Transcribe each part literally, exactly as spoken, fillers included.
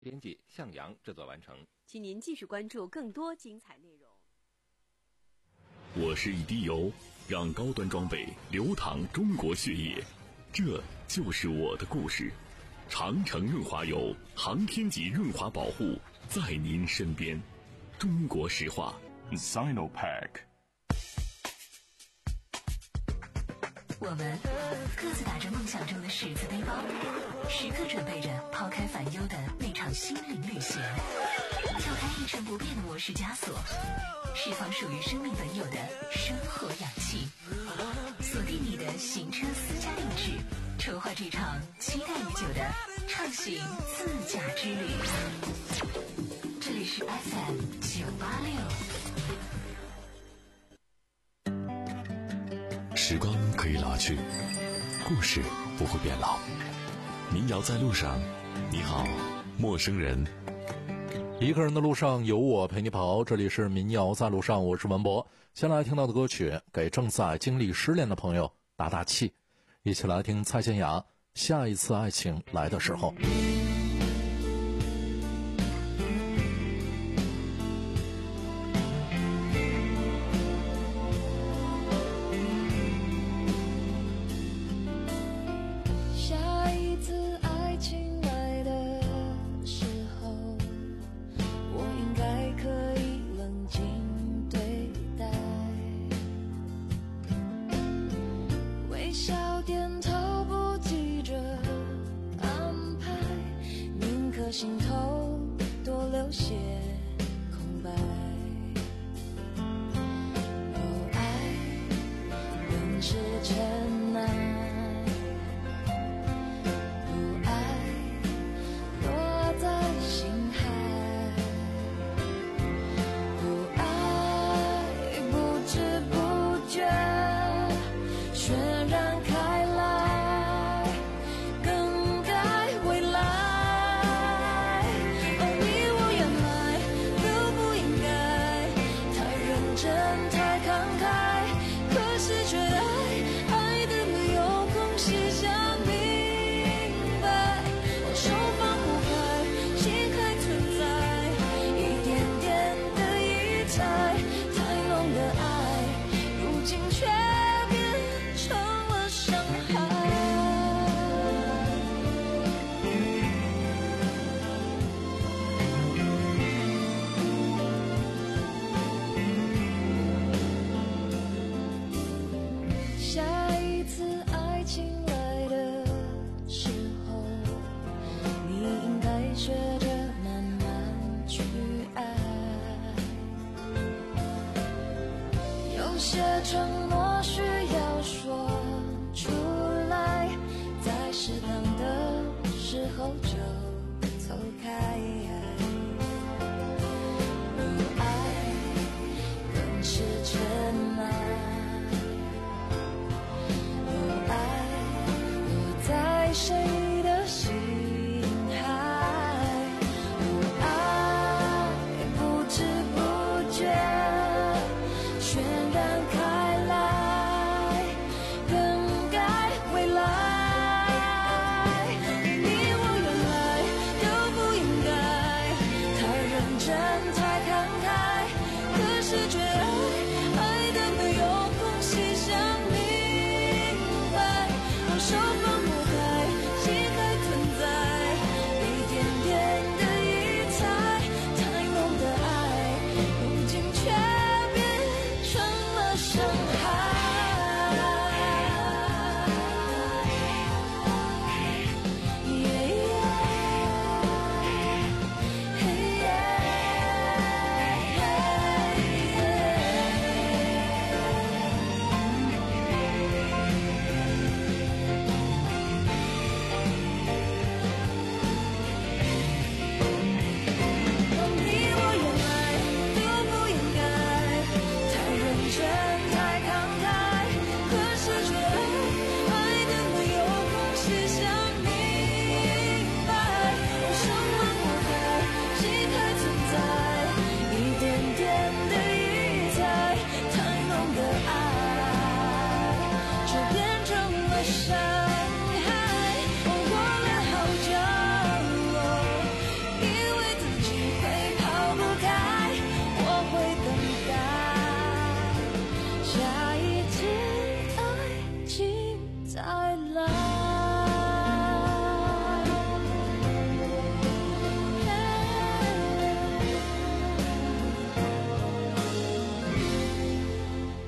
编辑向阳制作完成。 请您继续关注更多精彩内容。 我是一滴油，让高端装备流淌中国血液，这就是我的故事。长城润滑油，航天级润滑保护，在您身边。中国石化 Sinopec。 我们各自打着梦想中的十字背包，时刻准备着抛开烦忧的那场心灵旅行，跳开一成不变的模式枷锁，释放属于生命本有的生活氧气，锁定你的行车私家定制，筹划这场期待已久的畅行自驾之旅。这里是 F M 九八六。 时光可以老去，故事不会变老。民谣在路上，你好，陌生人。 一个人的路上有我陪你跑，这里是民谣在路上，我是文博。先来听到的歌曲，给正在经历失恋的朋友打打气。一起来听蔡健雅，下一次爱情来的时候。 心头多留些空白，哦，爱本是尘埃，不爱落在心海，不爱不知不觉渲染开来，更改未来。承诺需要说出来，在适当的时候就走开。不爱更是尘埃，不爱落在谁的心海，不爱不知不觉渲染开来，更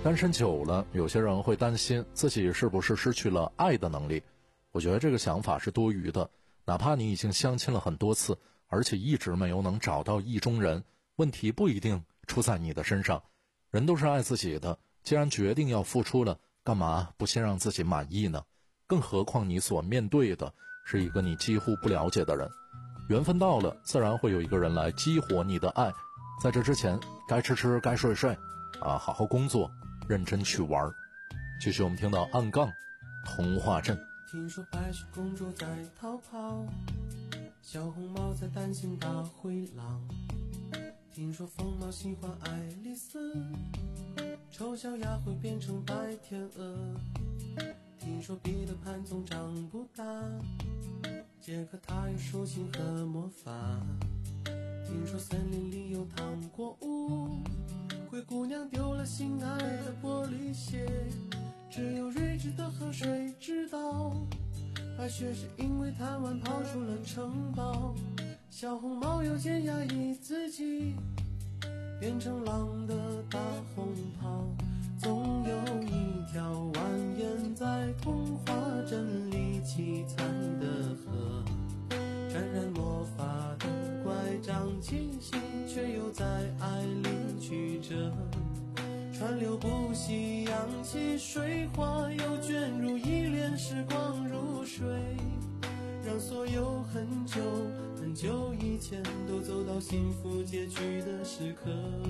单身久了，有些人会担心自己是不是失去了爱的能力。我觉得这个想法是多余的，哪怕你已经相亲了很多次，而且一直没有能找到意中人，问题不一定出在你的身上。人都是爱自己的，既然决定要付出了，干嘛不先让自己满意呢？更何况你所面对的是一个你几乎不了解的人，缘分到了，自然会有一个人来激活你的爱。在这之前，该吃吃该睡睡啊，好好工作，认真去玩。继续我们听到暗杠童话镇。 听说白雪公主在逃跑，小红帽在担心大灰狼。听说疯猫喜欢爱丽丝，丑小鸭会变成白天鹅。听说彼得潘总长不大，杰克他有竖琴和魔法。听说森林里有糖果屋，灰姑娘丢了心爱的玻璃鞋，只有睿智的河水知道，白雪是因为贪玩跑出了城堡。小红帽又见压抑自己，变成狼的大红袍。总有一条蜿蜒在童话镇里七彩的河，沾染魔法的乖张气息，却又在爱里曲折。川流不息，扬起水花，又卷入一帘时光如水，让所有很久很久以前都走到幸福结局的时刻。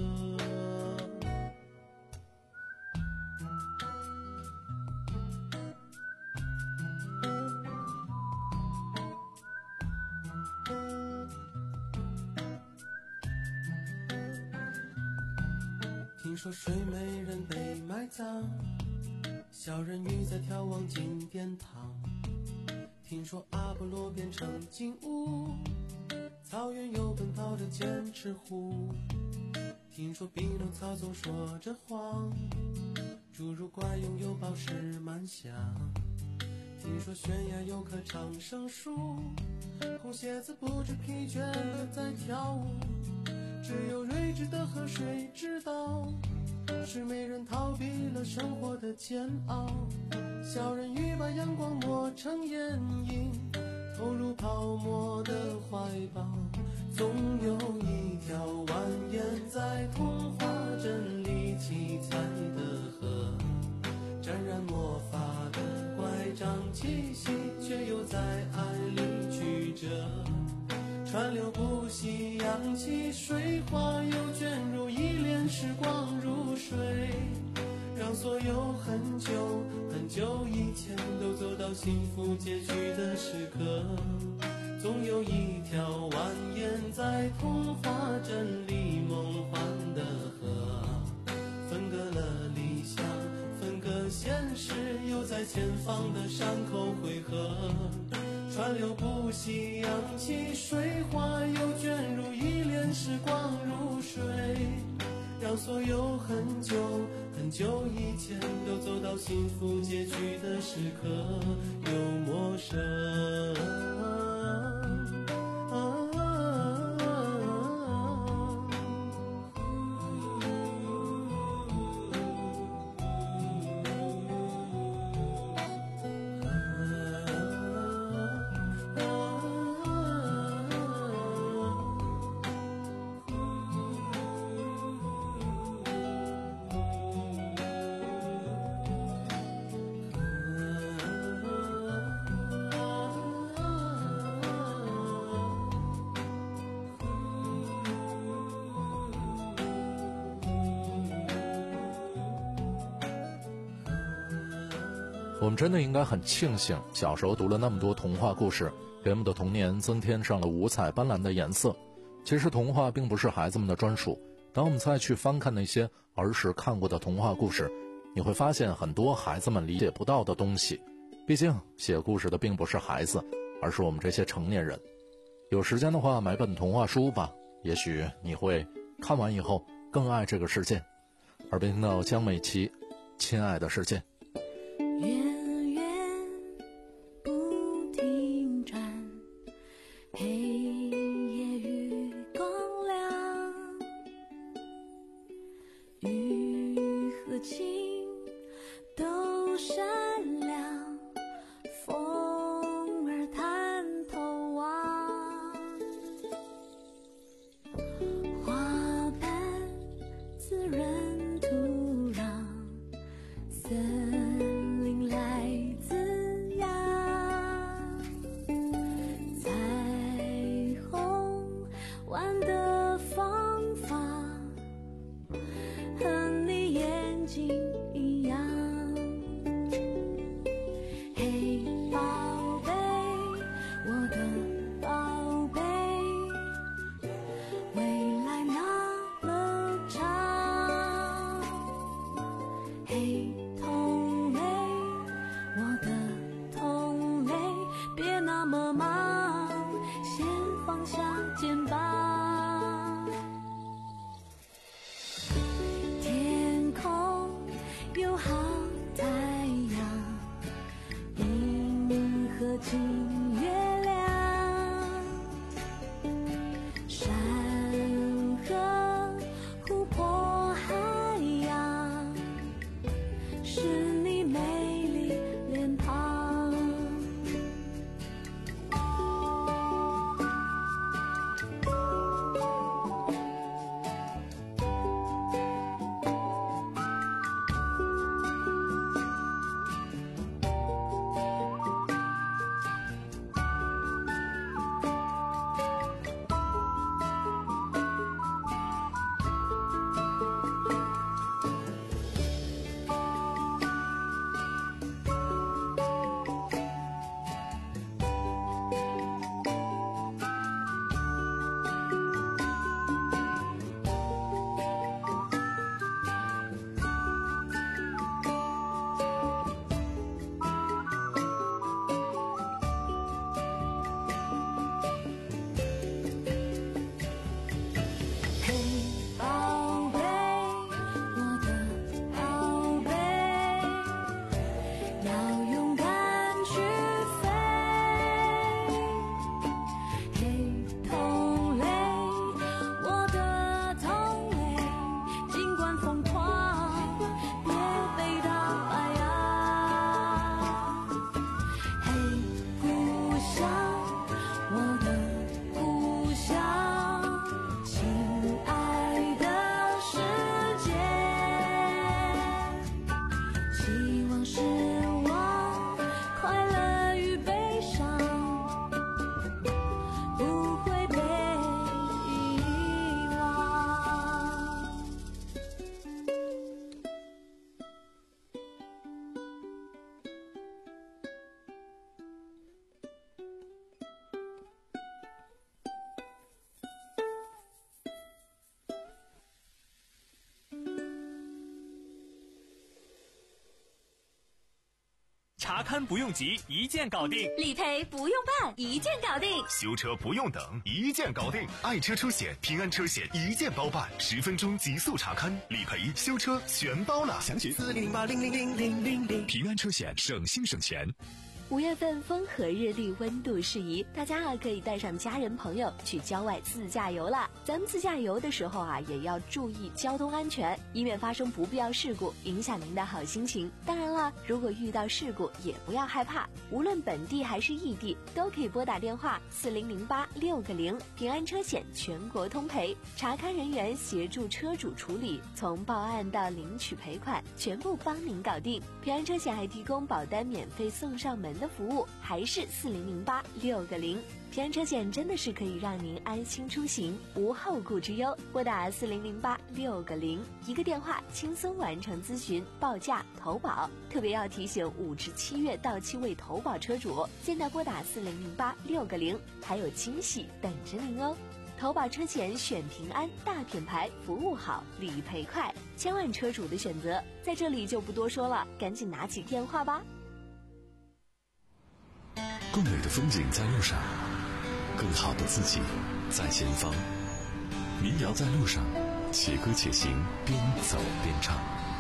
听说睡美人被埋葬，小人鱼在眺望金殿堂。听说阿波罗变成金乌，草原有奔跑的剑齿虎。听说匹诺曹总说着谎，侏儒怪拥有宝石满箱。听说悬崖有棵长生树，红鞋子不知疲倦地在跳舞。只有睿智的河水知道，是没人逃避了生活的煎熬。小人鱼把阳光磨成眼影，投入泡沫的怀抱。总有一条蜿蜒在童话镇里七彩的河，沾染魔法的乖张气息，却又在爱里曲折。川流不息，扬起水花，又卷入一帘时光如水，让所有很久很久以前都走到幸福结局的时刻。总有一条蜿蜒在童话镇里梦幻的河，分隔了理想，分隔现实，又在前方的山口汇合。川流不息，扬起水花，又卷入一帘时光如水，让所有很久很久以前都走到幸福结局的时刻。有陌生我们真的应该很庆幸小时候读了那么多童话故事，给我们的童年增添上了五彩斑斓的颜色。其实童话并不是孩子们的专属，当我们再去翻看那些儿时看过的童话故事，你会发现很多孩子们理解不到的东西。毕竟写故事的并不是孩子，而是我们这些成年人。有时间的话买本童话书吧，也许你会看完以后更爱这个世界。耳边听到江美琪《亲爱的世界》。 远远不停转，黑夜与光亮，雨和晴花瓣滋润土壤，森林来滋养，彩虹玩的方法和你眼睛一样。嘿，宝贝，我的宝贝，未来那么长。嘿，同类，我的同类，别那么忙，先放下肩膀。天空有好太阳，银河金月亮，山河湖泊海洋，是你美丽脸庞。嘿，宝贝，我的宝贝，要勇敢去飞。嘿，同类，我的同类，尽管疯狂，别被打败啊。嘿，故乡，我的故乡，亲爱的世界，希望失望，快乐与悲伤，不会被遗忘。 查勘不用急，一键搞定； 理赔不用办，一键搞定； 修车不用等，一键搞定。爱车车险、平安车险一键包办，十分钟极速查勘、理赔、修车全包了。详询四零零八零零零零零零。平安车险，省心省钱。 五月份风和日丽，温度适宜，大家啊可以带上家人朋友去郊外自驾游了。咱们自驾游的时候啊，也要注意交通安全，以免发生不必要事故，影响您的好心情。当然了，如果遇到事故，也不要害怕，无论本地还是异地，都可以拨打电话四零零八六个零，平安车险全国通赔，查勘人员协助车主处理，从报案到领取赔款，全部帮您搞定。平安车险还提供保单免费送上门的服务，还是四零零八六个零。平安车险真的是可以让您安心出行，无后顾之忧。拨打四零零八六个零，一个电话轻松完成咨询、报价、投保。特别要提醒五至七月到期未投保车主，现在拨打四零零八六个零，还有惊喜等着您哦。投保车险选平安，大品牌，服务好，理赔快，千万车主的选择，在这里就不多说了，赶紧拿起电话吧。 更美的风景在路上，更好的自己在前方。民谣在路上，且歌且行，边走边唱。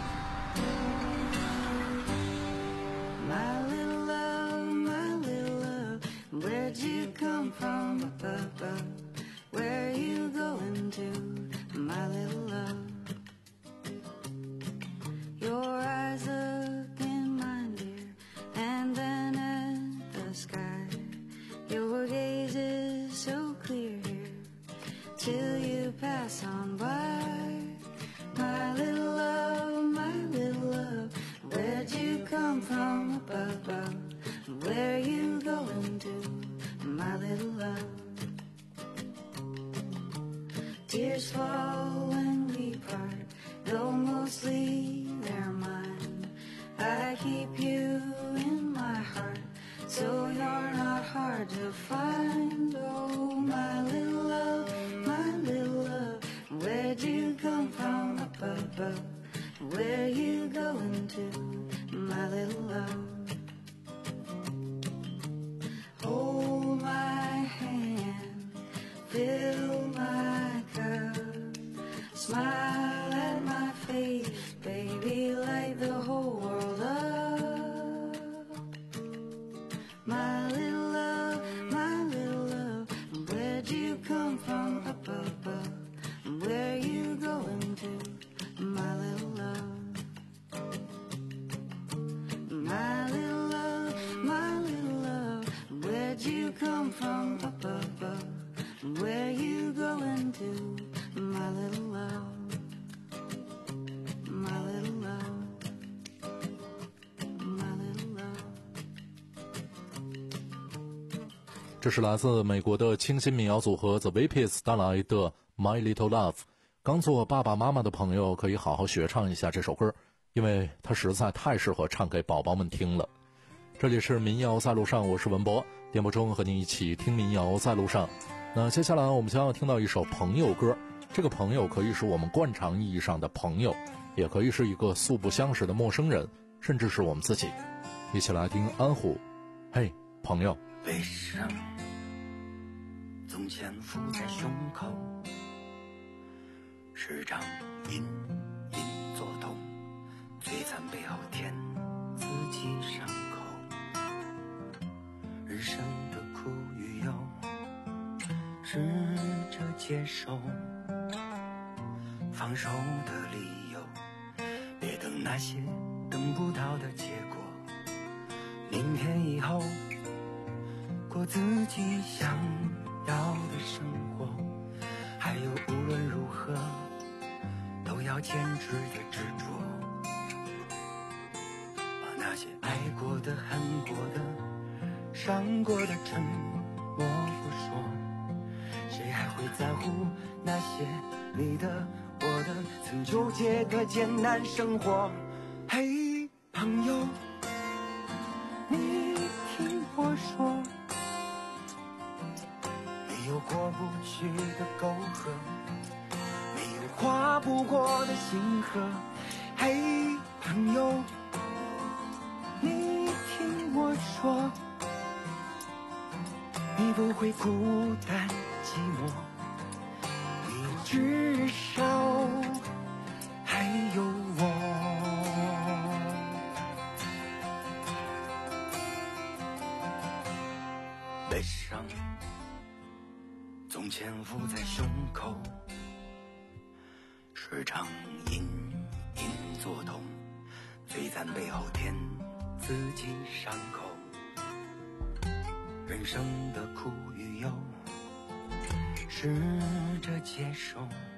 My little love, my little love, where'd you come from up above? Where are you going to, my little love? Your eyes look in mine, dear, and then at the sky. Your gaze is so clear here, till you Tears fall when we part, though mostly they're mine. I keep you in my heart, so you're not hard to find. Oh, my little love, my little love, where'd you come from up above? Where you going to, my little love? Hold my hand, fill my cup, smile at my face, baby, light the whole world up. My little love, my little love, where'd you come from up above? Where you going to, my little love? My little love, my little love, where'd you come from up above? Where you going to, my little love? My little love, my little love。 这是来自美国的清新民谣组合 The Vapes 带来的 My Little Love。刚做爸爸妈妈的朋友可以好好学唱一下这首歌，因为它实在太适合唱给宝宝们听了。这里是民谣在路上，我是文博，电波中和您一起听民谣在路上。那接下来我们将要听到一首朋友歌，这个朋友可以是我们惯常意义上的朋友，也可以是一个素不相识的陌生人，甚至是我们自己。一起来听安虎，嘿，朋友。 悲伤总潜伏在胸口，时常隐隐作痛，摧残背后填自己伤口。人生的苦与忧，试着接受，放手的理由，别等那些等不到的结果。明天以后过自己想要的生活，还有无论如何都要坚持的执着，把那些爱过的、恨过的、伤过的沉默不说，谁还会在乎那些你的、我的曾纠结的艰难生活？嘿，朋友，你听我说，没有过不去的沟壑，没有跨不过的星河。嘿，朋友，你听我说，你不会孤单寂寞，你至少还有我。悲伤总潜伏在胸口，时常隐隐作痛，摧残背后填自己伤口。人生的苦与忧，试着接受，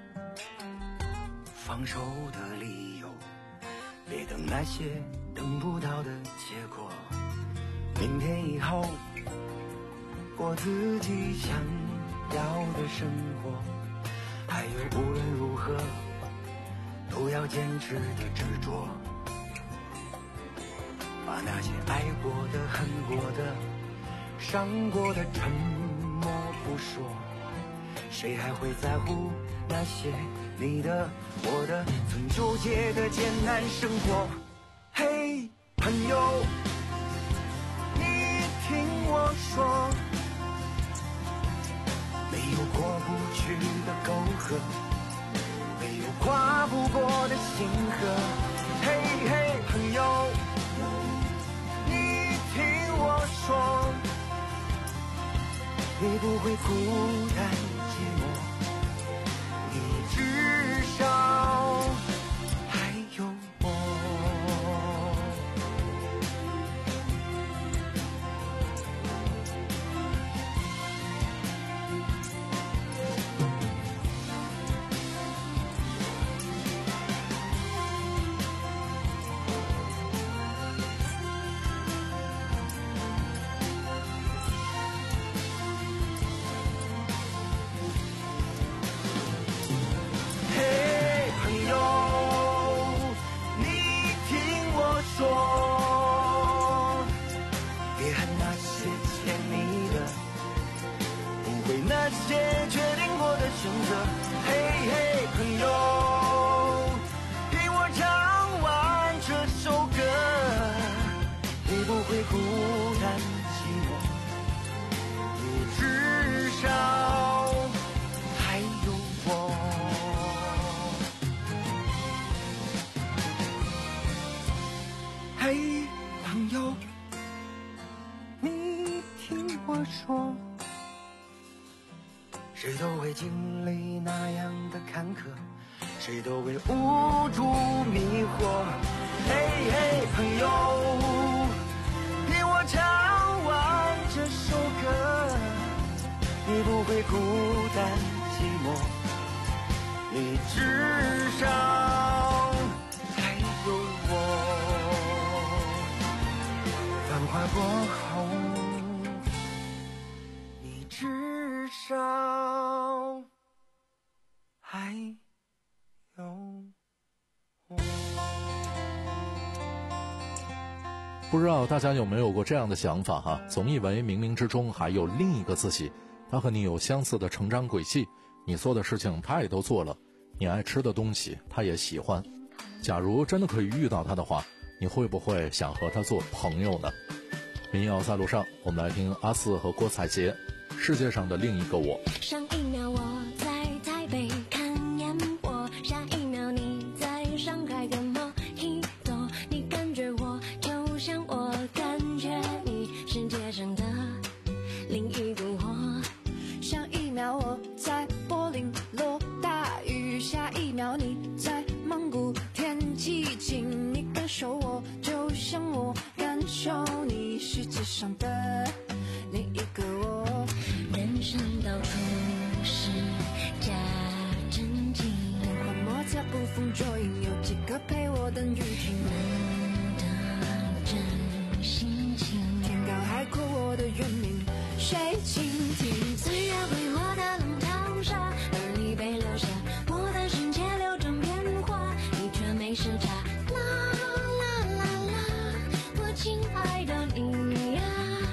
放手的理由，别等那些等不到的结果。明天以后过自己想要的生活，还有无论如何都要坚持的执着，把那些爱过的、恨过的、伤过的沉默不说，谁还会在乎那些你的、我的曾纠结的艰难生活？嘿，朋友，你听我说，没有过不去的沟壑，没有跨不过的星河。嘿嘿，朋友，你听我说，你不会孤单寂寞，你至少还有我。 谁都会经历那样的坎坷，谁都会无助迷惑。嘿嘿，朋友，听我唱完这首歌，你不会孤单寂寞，你至少还有我。繁华过后，你至少还有我。 不知道大家有没有过这样的想法哈？总以为冥冥之中还有另一个自己，他和你有相似的成长轨迹，你做的事情他也都做了，你爱吃的东西他也喜欢。假如真的可以遇到他的话，你会不会想和他做朋友呢？民谣在路上，我们来听阿四和郭采洁《世界上的另一个我》。 上一秒我在台北看烟火，下一秒你在上海跟莫希多，你感觉我就像我感觉你，世界上的另一个我。 上一秒我在柏林落大雨，下一秒你在蒙古天气晴，你感受我就像我感受你，世界上的另一个我。 人生到处是假真情， 变幻莫测捕风捉影，有几个陪我等雨停。 人的真心情， 天高海阔我的原名谁倾听？ 岁月为我的浪淘沙，而你被留下，我的世界流转变化，你却没时差。啦啦啦啦，我亲爱的你呀。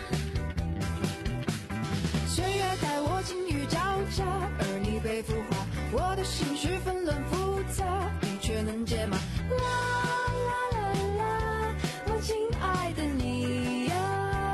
岁月带我境遇交加，而你被孵化，我的心绪纷乱复杂，你却能解码。啦啦啦啦，我亲爱的你呀。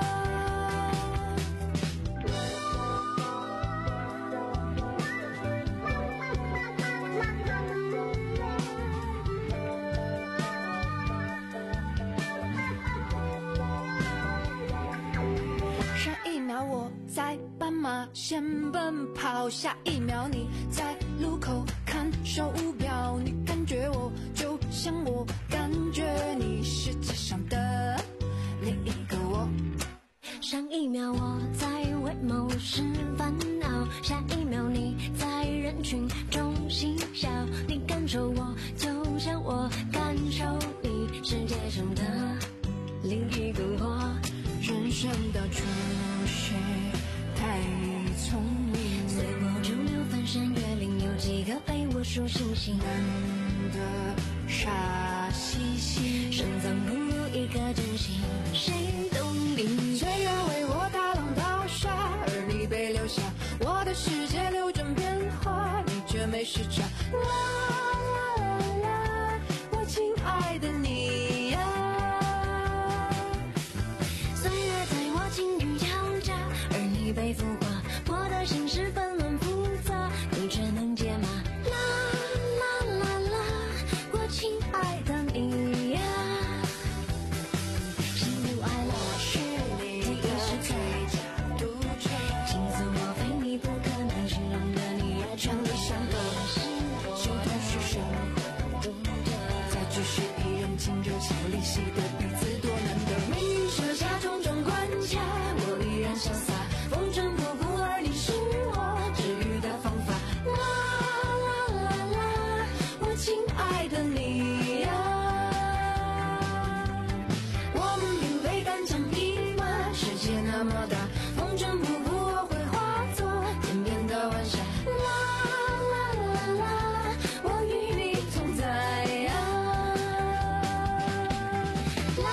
上一秒我在斑马线奔跑，下一秒你在路口看手表，你感觉我就像我感觉你，世界上的另一个我。 上一秒我在为某事烦恼，下一秒你在人群中嬉笑，你感受我就像我感受你，世界上的另一个我。 人生到处是太聪明， 随波逐流翻山越岭，有几个陪我数星星， 难得傻兮兮， 深藏不如一颗真心，谁懂你？ 岁月为我大浪淘沙，而你被留下，我的世界流转变化，你却没时差。啦啦啦啦，我亲爱的你呀。 岁月在我境遇交加，而你被孵化，我的心事纷乱复杂，你却能解码。啦啦啦啦，我亲爱的你呀。喜怒哀乐是你的最佳独吹，情色莫非你不可能形容的你也全力相隔， 就都是生活独特，再继续一人情就像离析的彼此多难得。命运设下重重关卡，我依然潇洒，风尘仆仆，而你是我治愈的方法。啦啦啦啦，我亲爱的你呀。我们并非单枪匹马，世界那么大，风尘仆仆，我会化作天边的晚霞。啦啦啦啦，我与你同在啊。啦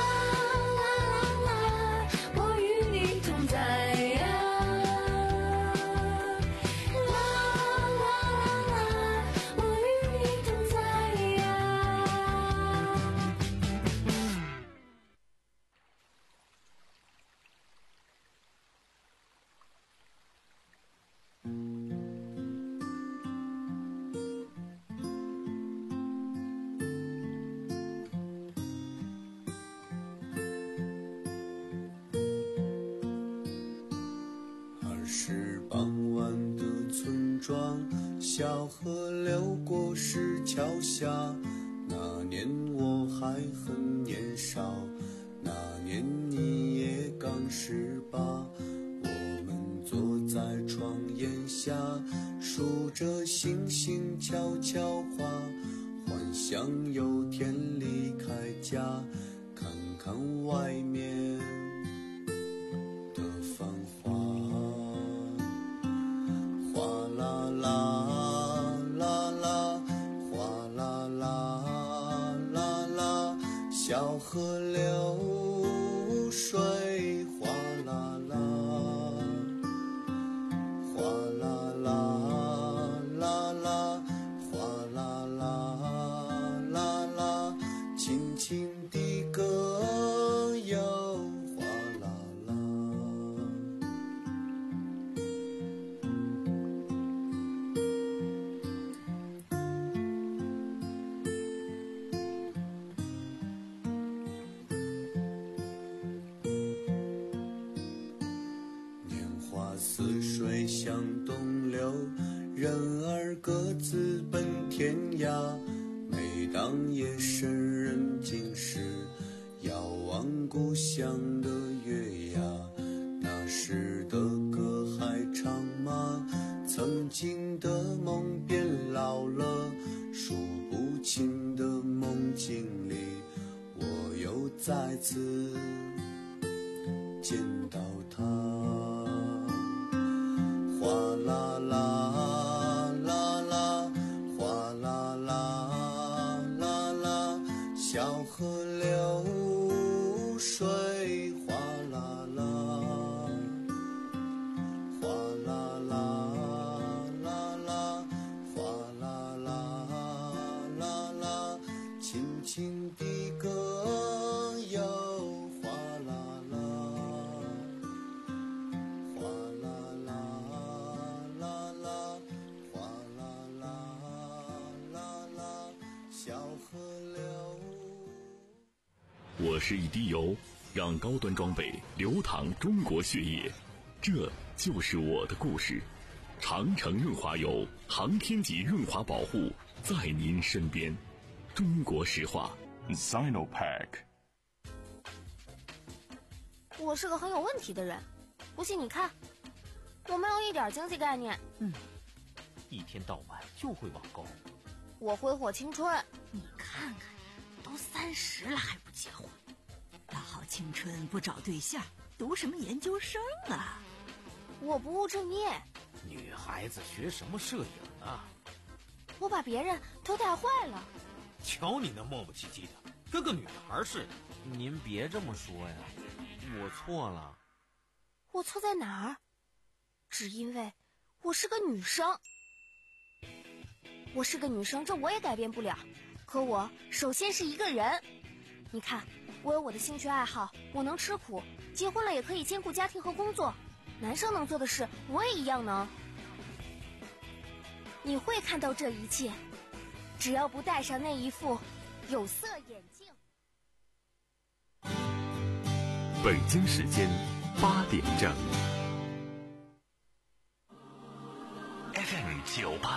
小河流过石桥下，那年我还很年少，那年你也刚十八。我们坐在窗檐下，数着星星悄悄话，幻想有天离开家，看看外面的繁华。哗啦啦啦啦，哗啦啦啦啦，小河流水哗啦啦，哗啦啦啦啦，哗啦啦啦啦，轻轻地歌哟哗啦啦。年华似水向东流，人儿各自奔天涯。每当夜深人静时，遥望故乡的月牙，那时的歌还唱吗？曾经的梦变老了，数不清的梦境里，我又再次见到他。哗啦啦啦啦，哗啦啦啦啦，小河流水哗啦啦，哗啦啦啦啦，哗啦啦啦啦，轻轻地歌哟哗啦啦，哗啦啦啦啦，哗啦啦啦啦，小河流。 我是一滴油，让高端装备流淌中国血液，这就是我的故事。长城润滑油，航天级润滑保护，在您身边。中国石化 Sinopack。 我是个很有问题的人，不信你看，我没有一点经济概念。 嗯，一天到晚就会网购。 我挥霍青春。 你看看，都三十了还不结婚，大好青春不找对象，读什么研究生啊？ 我不务正业。 女孩子学什么摄影啊？ 我把别人都带坏了。 瞧你那磨磨唧唧的，跟个女孩似的。您别这么说呀，我错了。 我错在哪儿？只因为我是个女生。我是个女生，这我也改变不了。可我首先是一个人。你看，我有我的兴趣爱好，我能吃苦，结婚了也可以兼顾家庭和工作。男生能做的事，我也一样能。你会看到这一切，只要不戴上那一副有色眼镜。 北京时间八点整。F M 九八。